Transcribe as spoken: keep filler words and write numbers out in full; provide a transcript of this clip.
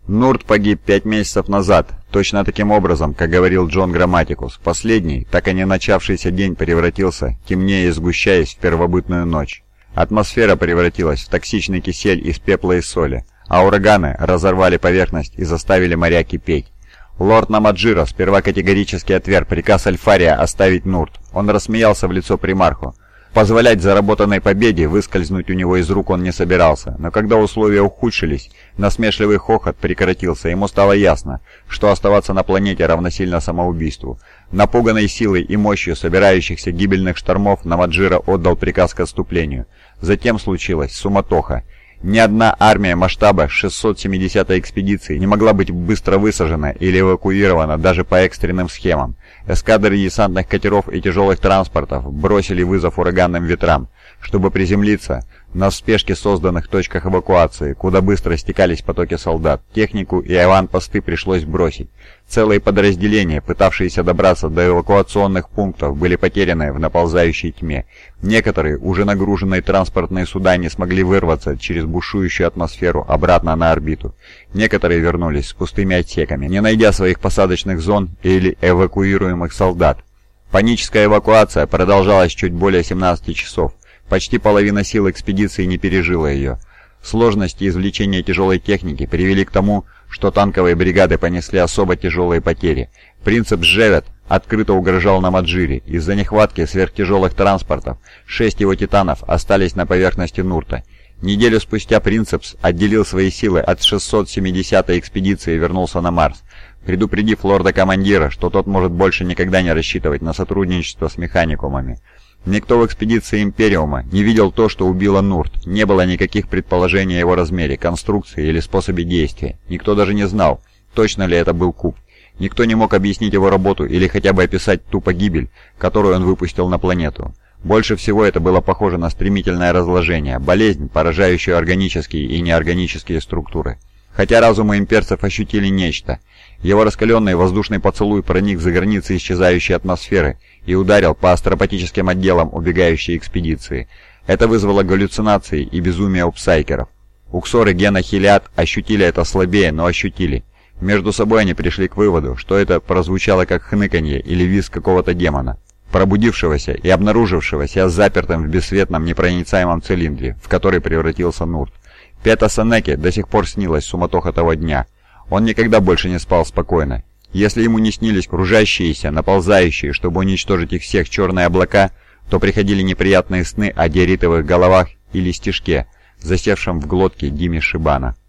Нурт погиб пять месяцев назад, точно таким образом, как говорил Джон Грамматикус. Последний, так и не начавшийся день превратился, темнее и сгущаясь, в первобытную ночь. Атмосфера превратилась в токсичный кисель из пепла и соли, а ураганы разорвали поверхность и заставили моря кипеть. Лорд Намаджира сперва категорически отверг приказ Альфария оставить Нурт. Он рассмеялся в лицо примарху. Позволять заработанной победе выскользнуть у него из рук он не собирался, но когда условия ухудшились, насмешливый хохот прекратился, ему стало ясно, что оставаться на планете равносильно самоубийству. Напуганный силой и мощью собирающихся гибельных штормов, Намаджира отдал приказ к отступлению. Затем случилась суматоха. Ни одна армия масштаба шестьсот семидесятой экспедиции не могла быть быстро высажена или эвакуирована даже по экстренным схемам. Эскадры десантных катеров и тяжелых транспортов бросили вызов ураганным ветрам, чтобы приземлиться на в спешке созданных точках эвакуации, куда быстро стекались потоки солдат. Технику и аванпосты пришлось бросить. Целые подразделения, пытавшиеся добраться до эвакуационных пунктов, были потеряны в наползающей тьме. Некоторые, уже нагруженные транспортные суда, не смогли вырваться через бушующую атмосферу обратно на орбиту. Некоторые вернулись с пустыми отсеками, не найдя своих посадочных зон или эвакуируемых солдат. Паническая эвакуация продолжалась чуть более семнадцати часов. Почти половина сил экспедиции не пережила ее. Сложности извлечения тяжелой техники привели к тому, что танковые бригады понесли особо тяжелые потери. Принцип Джевет открыто угрожал Намаджире. Из-за нехватки сверхтяжелых транспортов шесть его титанов остались на поверхности Нурта. Неделю спустя Принцепс отделил свои силы от шестьсот семидесятой экспедиции и вернулся на Марс, предупредив лорда-командира, что тот может больше никогда не рассчитывать на сотрудничество с механикумами. Никто в экспедиции Империума не видел то, что убило Нурт. Не было никаких предположений о его размере, конструкции или способе действия. Никто даже не знал, точно ли это был куб. Никто не мог объяснить его работу или хотя бы описать ту погибель, которую он выпустил на планету. Больше всего это было похоже на стремительное разложение, болезнь, поражающую органические и неорганические структуры. Хотя разумы имперцев ощутили нечто. Его раскаленный воздушный поцелуй проник за границы исчезающей атмосферы и ударил по астропатическим отделам убегающей экспедиции. Это вызвало галлюцинации и безумие у псайкеров. Уксор и Гена Хилиад ощутили это слабее, но ощутили. Между собой они пришли к выводу, что это прозвучало как хныканье или визг какого-то демона, пробудившегося и обнаружившегося запертым в бесцветном непроницаемом цилиндре, в который превратился Нурт. Пета Сенеке до сих пор снилась суматоха того дня. Он никогда больше не спал спокойно. Если ему не снились кружащиеся, наползающие, чтобы уничтожить их всех черные облака, то приходили неприятные сны о диоритовых головах или стежке, засевшем в глотке Дими Шибана.